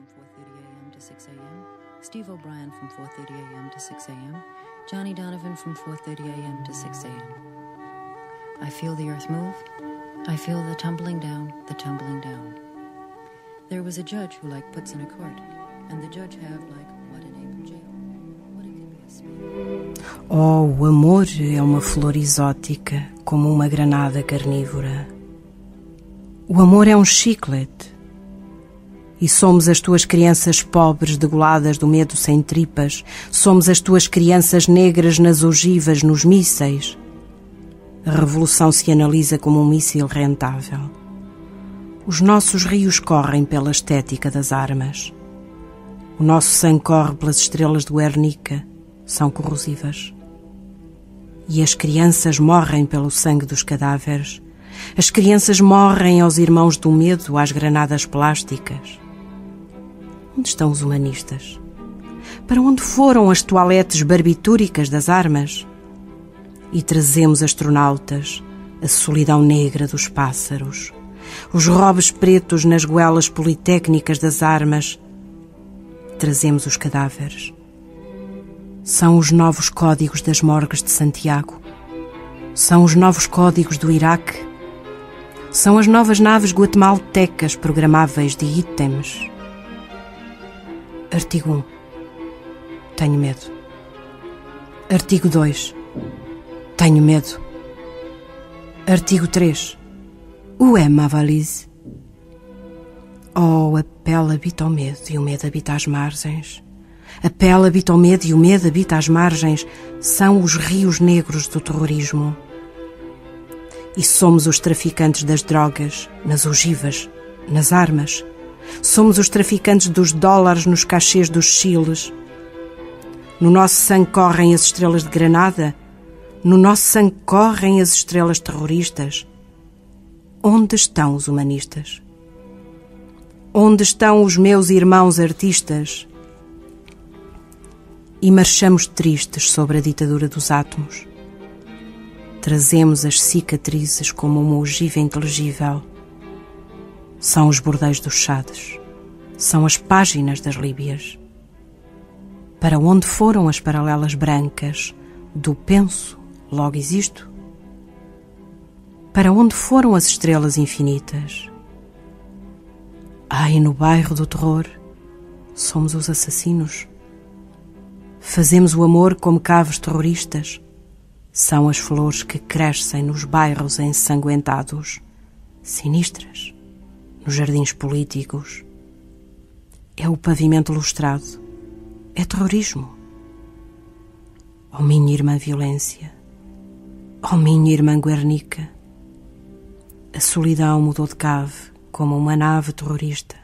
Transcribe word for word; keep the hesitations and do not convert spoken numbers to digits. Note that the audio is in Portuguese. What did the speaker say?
four thirty a.m. to six a.m., Steve O'Brien from four thirty a.m. to six a.m., Johnny Donovan from four thirty a.m. to six a.m. I feel the earth move. I feel the tumbling down, the tumbling down. There was a judge who like puts in a court, and the judge have like what in April jail. What it can be a speed. Oh, o amor é uma flor exótica, como uma granada carnívora. O amor é um chiclete. E somos as tuas crianças pobres degoladas do medo sem tripas. Somos as tuas crianças negras nas ogivas, nos mísseis. A revolução se analisa como um míssil rentável. Os nossos rios correm pela estética das armas. O nosso sangue corre pelas estrelas de Guernica, são corrosivas. E as crianças morrem pelo sangue dos cadáveres. As crianças morrem aos irmãos do medo, às granadas plásticas. Onde estão os humanistas? Para onde foram as toaletes barbitúricas das armas? E trazemos astronautas, a solidão negra dos pássaros, os robes pretos nas goelas politécnicas das armas. Trazemos os cadáveres. São os novos códigos das morgues de Santiago. São os novos códigos do Iraque. São as novas naves guatemaltecas programáveis de itens. Artigo um. Tenho medo. Artigo dois. Tenho medo. Artigo três. Où est ma valise? Oh, a pele habita o medo e o medo habita as margens. A pele habita o medo e o medo habita as margens. São os rios negros do terrorismo. E somos os traficantes das drogas, nas ogivas, nas armas. Somos os traficantes dos dólares nos cachês dos chiles. No nosso sangue correm as estrelas de Granada. No nosso sangue correm as estrelas terroristas. Onde estão os humanistas? Onde estão os meus irmãos artistas? E marchamos tristes sobre a ditadura dos átomos. Trazemos as cicatrizes como uma ogiva inteligível. São os bordéis dos Chades. São as páginas das Líbias. Para onde foram as paralelas brancas do penso, logo existo? Para onde foram as estrelas infinitas? Ai, no bairro do terror, somos os assassinos. Fazemos o amor como caves terroristas. São as flores que crescem nos bairros ensanguentados, sinistras, nos jardins políticos. É o pavimento lustrado. É terrorismo. Oh, minha irmã violência. Oh, minha irmã Guernica. A solidão mudou de cave como uma nave terrorista.